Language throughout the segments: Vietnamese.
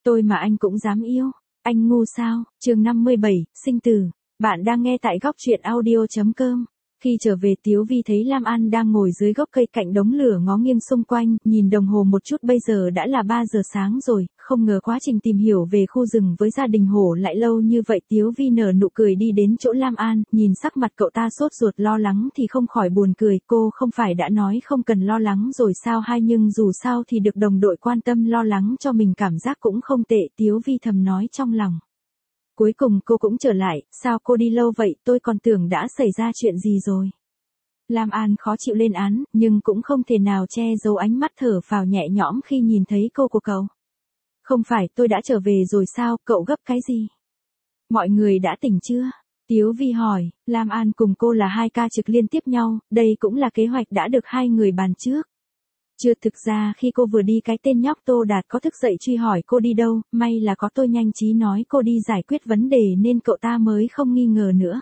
Tôi mà anh cũng dám yêu. Anh ngu sao? Chương 57, sinh tử. Bạn đang nghe tại góc truyện audio.com. Khi trở về Tiếu Vi thấy Lam An đang ngồi dưới gốc cây cạnh đống lửa ngó nghiêng xung quanh, nhìn đồng hồ một chút bây giờ đã là 3 giờ sáng rồi, không ngờ quá trình tìm hiểu về khu rừng với gia đình Hổ lại lâu như vậy. Tiếu Vi nở nụ cười đi đến chỗ Lam An, nhìn sắc mặt cậu ta sốt ruột lo lắng thì không khỏi buồn cười, cô không phải đã nói không cần lo lắng rồi sao hay, nhưng dù sao thì được đồng đội quan tâm lo lắng cho mình cảm giác cũng không tệ, Tiếu Vi thầm nói trong lòng. Cuối cùng cô cũng trở lại, sao cô đi lâu vậy, tôi còn tưởng đã xảy ra chuyện gì rồi. Lam An khó chịu lên án, nhưng cũng không thể nào che giấu ánh mắt thở phào nhẹ nhõm khi nhìn thấy cô của cậu. Không phải tôi đã trở về rồi sao, cậu gấp cái gì? Mọi người đã tỉnh chưa? Tiếu Vi hỏi, Lam An cùng cô là 2 ca trực liên tiếp nhau, đây cũng là kế hoạch đã được 2 người bàn trước. Chưa, thực ra khi cô vừa đi cái tên nhóc Tô Đạt có thức dậy truy hỏi cô đi đâu, may là có tôi nhanh trí nói cô đi giải quyết vấn đề nên cậu ta mới không nghi ngờ nữa.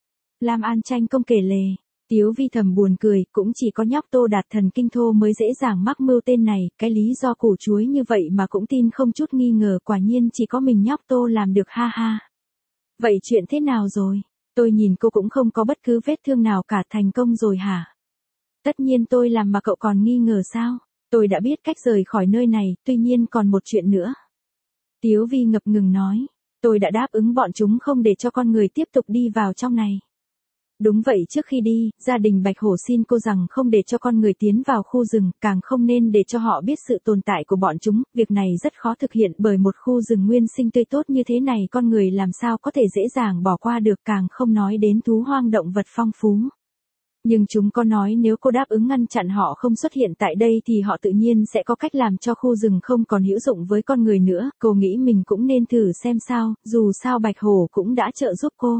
Lam An tranh công kể lể, Tiếu Vi thầm buồn cười, cũng chỉ có nhóc Tô Đạt thần kinh thô mới dễ dàng mắc mưu tên này, cái lý do củ chuối như vậy mà cũng tin không chút nghi ngờ, quả nhiên chỉ có mình nhóc Tô làm được, ha ha. Vậy chuyện thế nào rồi? Tôi nhìn cô cũng không có bất cứ vết thương nào cả, thành công rồi hả? Tất nhiên tôi làm mà cậu còn nghi ngờ sao? Tôi đã biết cách rời khỏi nơi này, tuy nhiên còn một chuyện nữa. Tiếu Vi ngập ngừng nói, tôi đã đáp ứng bọn chúng không để cho con người tiếp tục đi vào trong này. Đúng vậy, trước khi đi, gia đình Bạch Hổ xin cô rằng không để cho con người tiến vào khu rừng, càng không nên để cho họ biết sự tồn tại của bọn chúng, việc này rất khó thực hiện bởi một khu rừng nguyên sinh tươi tốt như thế này con người làm sao có thể dễ dàng bỏ qua được, càng không nói đến thú hoang động vật phong phú. Nhưng chúng có nói nếu cô đáp ứng ngăn chặn họ không xuất hiện tại đây thì họ tự nhiên sẽ có cách làm cho khu rừng không còn hữu dụng với con người nữa, cô nghĩ mình cũng nên thử xem sao, dù sao Bạch Hổ cũng đã trợ giúp cô.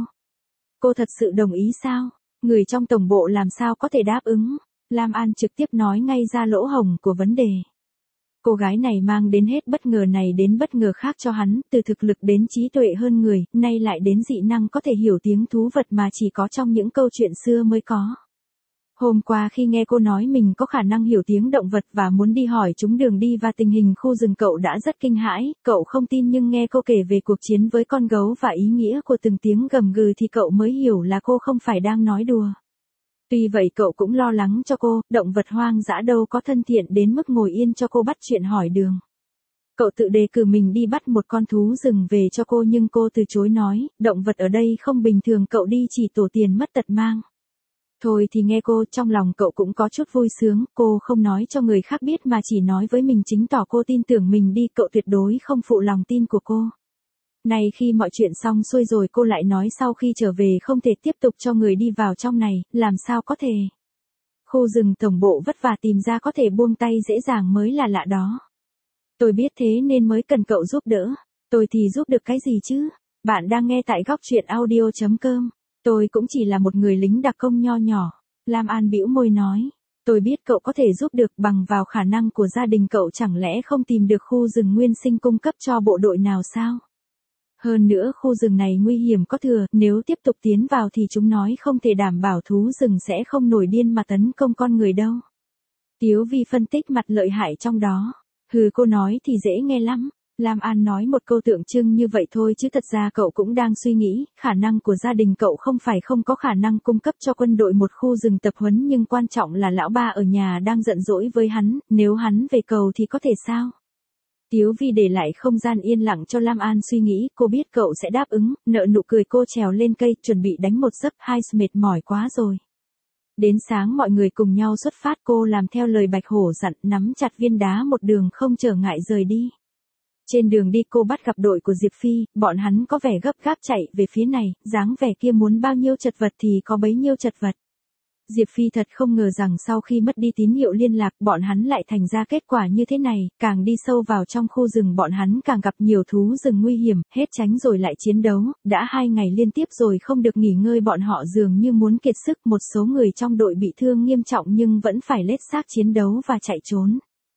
Cô thật sự đồng ý sao? Người trong tổng bộ làm sao có thể đáp ứng? Lam An trực tiếp nói ngay ra lỗ hổng của vấn đề. Cô gái này mang đến hết bất ngờ này đến bất ngờ khác cho hắn, từ thực lực đến trí tuệ hơn người, nay lại đến dị năng có thể hiểu tiếng thú vật mà chỉ có trong những câu chuyện xưa mới có. Hôm qua khi nghe cô nói mình có khả năng hiểu tiếng động vật và muốn đi hỏi chúng đường đi và tình hình khu rừng, cậu đã rất kinh hãi, cậu không tin, nhưng nghe cô kể về cuộc chiến với con gấu và ý nghĩa của từng tiếng gầm gừ thì cậu mới hiểu là cô không phải đang nói đùa. Tuy vậy cậu cũng lo lắng cho cô, động vật hoang dã đâu có thân thiện đến mức ngồi yên cho cô bắt chuyện hỏi đường. Cậu tự đề cử mình đi bắt một con thú rừng về cho cô nhưng cô từ chối nói, động vật ở đây không bình thường, cậu đi chỉ tổ tiền mất tật mang. Thôi thì nghe cô, trong lòng cậu cũng có chút vui sướng, cô không nói cho người khác biết mà chỉ nói với mình chứng tỏ cô tin tưởng mình đi, cậu tuyệt đối không phụ lòng tin của cô. Này khi mọi chuyện xong xuôi rồi cô lại nói sau khi trở về không thể tiếp tục cho người đi vào trong này, làm sao có thể. Khu rừng tổng bộ vất vả tìm ra có thể buông tay dễ dàng mới là lạ đó. Tôi biết thế nên mới cần cậu giúp đỡ, tôi thì giúp được cái gì chứ? Bạn đang nghe tại góc truyện audio.com. Tôi cũng chỉ là một người lính đặc công nho nhỏ. Lam An bĩu môi nói. Tôi biết cậu có thể giúp được, bằng vào khả năng của gia đình cậu chẳng lẽ không tìm được khu rừng nguyên sinh cung cấp cho bộ đội nào sao? Hơn nữa khu rừng này nguy hiểm có thừa, nếu tiếp tục tiến vào thì chúng nói không thể đảm bảo thú rừng sẽ không nổi điên mà tấn công con người đâu. Tiếu Vi phân tích mặt lợi hại trong đó. Hừ, cô nói thì dễ nghe lắm. Lam An nói một câu tượng trưng như vậy thôi chứ thật ra cậu cũng đang suy nghĩ, khả năng của gia đình cậu không phải không có khả năng cung cấp cho quân đội một khu rừng tập huấn, nhưng quan trọng là lão ba ở nhà đang giận dỗi với hắn, nếu hắn về cầu thì có thể sao? Tiếu Vi để lại không gian yên lặng cho Lam An suy nghĩ, cô biết cậu sẽ đáp ứng, nở nụ cười cô trèo lên cây, chuẩn bị đánh một giấc, hai mệt mỏi quá rồi. Đến sáng mọi người cùng nhau xuất phát, cô làm theo lời Bạch Hổ dặn, nắm chặt viên đá một đường không trở ngại rời đi. Trên đường đi cô bắt gặp đội của Diệp Phi, bọn hắn có vẻ gấp gáp chạy về phía này, dáng vẻ kia muốn bao nhiêu chật vật thì có bấy nhiêu chật vật. Diệp Phi thật không ngờ rằng sau khi mất đi tín hiệu liên lạc bọn hắn lại thành ra kết quả như thế này, càng đi sâu vào trong khu rừng bọn hắn càng gặp nhiều thú rừng nguy hiểm, hết tránh rồi lại chiến đấu, đã 2 ngày liên tiếp rồi không được nghỉ ngơi, bọn họ dường như muốn kiệt sức, một số người trong đội bị thương nghiêm trọng nhưng vẫn phải lết xác chiến đấu và chạy trốn.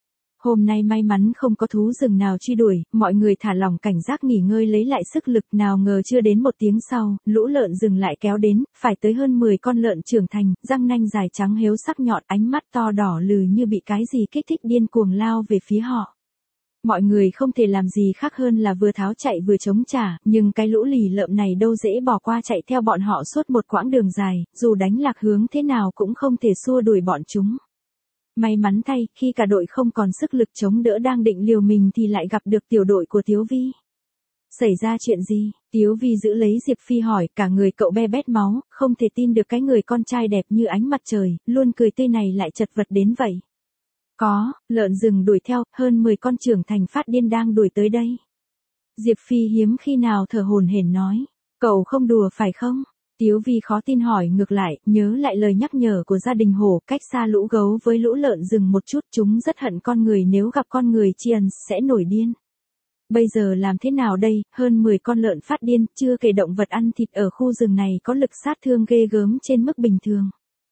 Hôm nay may mắn không có thú rừng nào truy đuổi, mọi người thả lỏng cảnh giác nghỉ ngơi lấy lại sức lực, nào ngờ chưa đến 1 tiếng sau, lũ lợn rừng lại kéo đến, phải tới hơn 10 con lợn trưởng thành, răng nanh dài trắng héo sắc nhọn, ánh mắt to đỏ lừ như bị cái gì kích thích điên cuồng lao về phía họ. Mọi người không thể làm gì khác hơn là vừa tháo chạy vừa chống trả, nhưng cái lũ lì lợm này đâu dễ bỏ qua chạy theo bọn họ suốt một quãng đường dài, dù đánh lạc hướng thế nào cũng không thể xua đuổi bọn chúng. May mắn thay, khi cả đội không còn sức lực chống đỡ đang định liều mình thì lại gặp được tiểu đội của Tiếu Vi. Xảy ra chuyện gì? Tiếu Vi giữ lấy Diệp Phi hỏi, cả người cậu be bét máu, không thể tin được cái người con trai đẹp như ánh mặt trời, luôn cười tươi này lại chật vật đến vậy. Có, lợn rừng đuổi theo, hơn 10 con trưởng thành phát điên đang đuổi tới đây. Diệp Phi hiếm khi nào thở hổn hển nói, cậu không đùa phải không? Tiếu Vi khó tin hỏi ngược lại, nhớ lại lời nhắc nhở của gia đình hổ, cách xa lũ gấu với lũ lợn rừng một chút, chúng rất hận con người, nếu gặp con người Chiens sẽ nổi điên. Bây giờ làm thế nào đây, hơn 10 con lợn phát điên, chưa kể động vật ăn thịt ở khu rừng này có lực sát thương ghê gớm trên mức bình thường.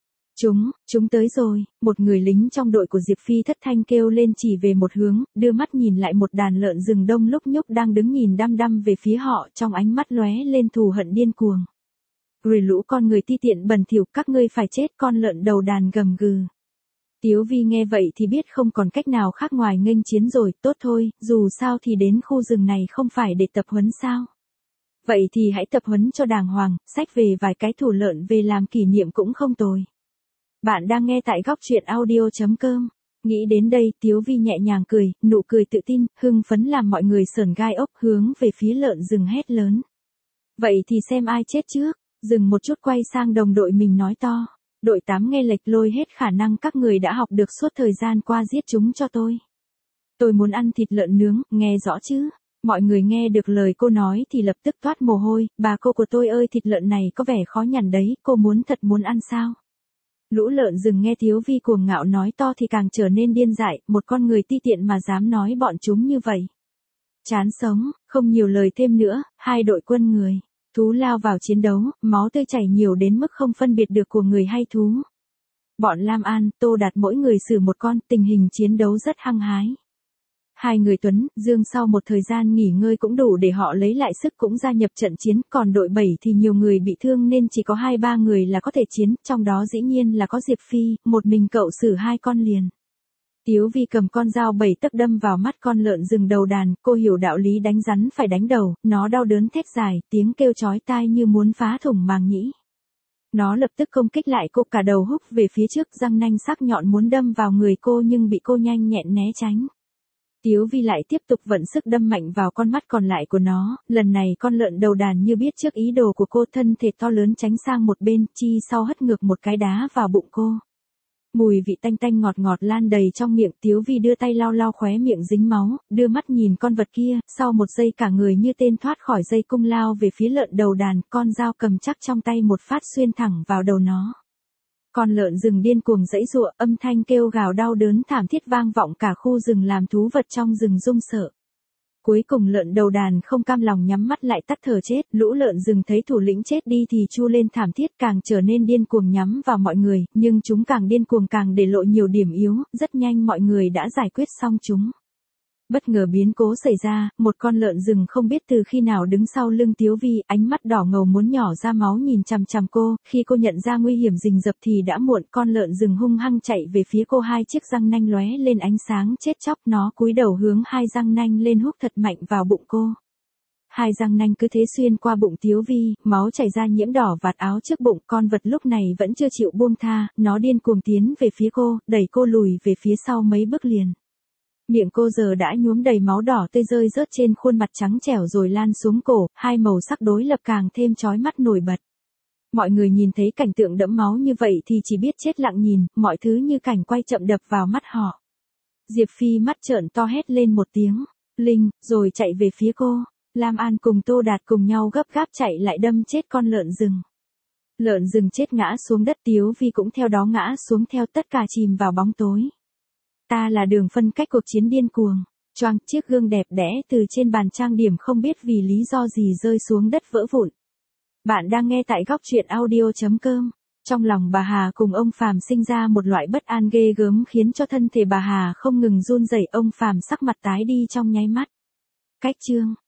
Chúng tới rồi, một người lính trong đội của Diệp Phi thất thanh kêu lên chỉ về một hướng, đưa mắt nhìn lại một đàn lợn rừng đông lúc nhúc đang đứng nhìn đăm đăm về phía họ, trong ánh mắt lóe lên thù hận điên cuồng. Rồi lũ con người ti tiện bẩn thỉu, các ngươi phải chết, con lợn đầu đàn gầm gừ. Tiếu Vi nghe vậy thì biết không còn cách nào khác ngoài nghênh chiến rồi, tốt thôi, dù sao thì đến khu rừng này không phải để tập huấn sao. Vậy thì hãy tập huấn cho đàng hoàng, xách về vài cái thủ lợn về làm kỷ niệm cũng không tồi. Bạn đang nghe tại góc truyện audio.com. Nghĩ đến đây, Tiếu Vi nhẹ nhàng cười, nụ cười tự tin, hưng phấn làm mọi người sởn gai ốc, hướng về phía lợn rừng hét lớn. Vậy thì xem ai chết trước, dừng một chút quay sang đồng đội mình nói to. Đội 8 nghe lệch, lôi hết khả năng các người đã học được suốt thời gian qua giết chúng cho tôi. Tôi muốn ăn thịt lợn nướng, nghe rõ chứ? Mọi người nghe được lời cô nói thì lập tức toát mồ hôi, bà cô của tôi ơi, thịt lợn này có vẻ khó nhằn đấy, cô thật muốn ăn sao? Lũ lợn rừng nghe Tiếu Vi cuồng ngạo nói to thì càng trở nên điên dại, một con người ti tiện mà dám nói bọn chúng như vậy. Chán sống, không nhiều lời thêm nữa, hai đội quân người. Thú lao vào chiến đấu, máu tươi chảy nhiều đến mức không phân biệt được của người hay thú. Bọn Lam An, Tô Đạt mỗi người xử một con, tình hình chiến đấu rất hăng hái. Hai người Tuấn, Dương sau một thời gian nghỉ ngơi cũng đủ để họ lấy lại sức cũng gia nhập trận chiến, còn đội 7 thì nhiều người bị thương nên chỉ có 2-3 người là có thể chiến, trong đó dĩ nhiên là có Diệp Phi, một mình cậu xử 2 con liền. Tiếu Vi cầm con dao 7 tấc đâm vào mắt con lợn rừng đầu đàn, cô hiểu đạo lý đánh rắn phải đánh đầu, nó đau đớn thét dài, tiếng kêu chói tai như muốn phá thủng màng nhĩ. Nó lập tức công kích lại cô, cả đầu húc về phía trước, răng nanh sắc nhọn muốn đâm vào người cô nhưng bị cô nhanh nhẹn né tránh. Tiếu Vi lại tiếp tục vận sức đâm mạnh vào con mắt còn lại của nó, lần này con lợn đầu đàn như biết trước ý đồ của cô, thân thể to lớn tránh sang một bên, chi sau hất ngược một cái đá vào bụng cô. Mùi vị tanh tanh ngọt ngọt lan đầy trong miệng, Tiếu Vi đưa tay lau lau khóe miệng dính máu, đưa mắt nhìn con vật kia, sau một giây cả người như tên thoát khỏi dây cung lao về phía lợn đầu đàn, con dao cầm chắc trong tay một phát xuyên thẳng vào đầu nó. Con lợn rừng điên cuồng giãy giụa, âm thanh kêu gào đau đớn thảm thiết vang vọng cả khu rừng làm thú vật trong rừng run sợ. Cuối cùng lợn đầu đàn không cam lòng nhắm mắt lại tắt thở chết, lũ lợn rừng thấy thủ lĩnh chết đi thì chu lên thảm thiết, càng trở nên điên cuồng nhắm vào mọi người, nhưng chúng càng điên cuồng càng để lộ nhiều điểm yếu, rất nhanh mọi người đã giải quyết xong chúng. Bất ngờ biến cố xảy ra, một con lợn rừng không biết từ khi nào đứng sau lưng Tiếu Vi, ánh mắt đỏ ngầu muốn nhỏ ra máu nhìn chằm chằm cô, khi cô nhận ra nguy hiểm rình rập thì đã muộn, con lợn rừng hung hăng chạy về phía cô, 2 chiếc răng nanh lóe lên ánh sáng chết chóc, nó cúi đầu hướng 2 răng nanh lên húc thật mạnh vào bụng cô. 2 răng nanh cứ thế xuyên qua bụng Tiếu Vi, máu chảy ra nhiễm đỏ vạt áo trước bụng, con vật lúc này vẫn chưa chịu buông tha, nó điên cuồng tiến về phía cô, đẩy cô lùi về phía sau mấy bước liền. Miệng cô giờ đã nhuốm đầy máu đỏ tươi rơi rớt trên khuôn mặt trắng trẻo rồi lan xuống cổ, 2 màu sắc đối lập càng thêm chói mắt nổi bật. Mọi người nhìn thấy cảnh tượng đẫm máu như vậy thì chỉ biết chết lặng nhìn, mọi thứ như cảnh quay chậm đập vào mắt họ. Diệp Phi mắt trợn to hét lên một tiếng, Linh, rồi chạy về phía cô. Lam An cùng Tô Đạt cùng nhau gấp gáp chạy lại đâm chết con lợn rừng. Lợn rừng chết ngã xuống đất, Tiếu Vi cũng theo đó ngã xuống theo, tất cả chìm vào bóng tối. Ta là đường phân cách cuộc chiến điên cuồng. Choang, chiếc gương đẹp đẽ từ trên bàn trang điểm không biết vì lý do gì rơi xuống đất vỡ vụn. Bạn đang nghe tại góc truyện audio.com. Trong lòng bà Hà cùng ông Phàm sinh ra một loại bất an ghê gớm khiến cho thân thể bà Hà không ngừng run rẩy, ông Phàm sắc mặt tái đi trong nháy mắt. Cách chương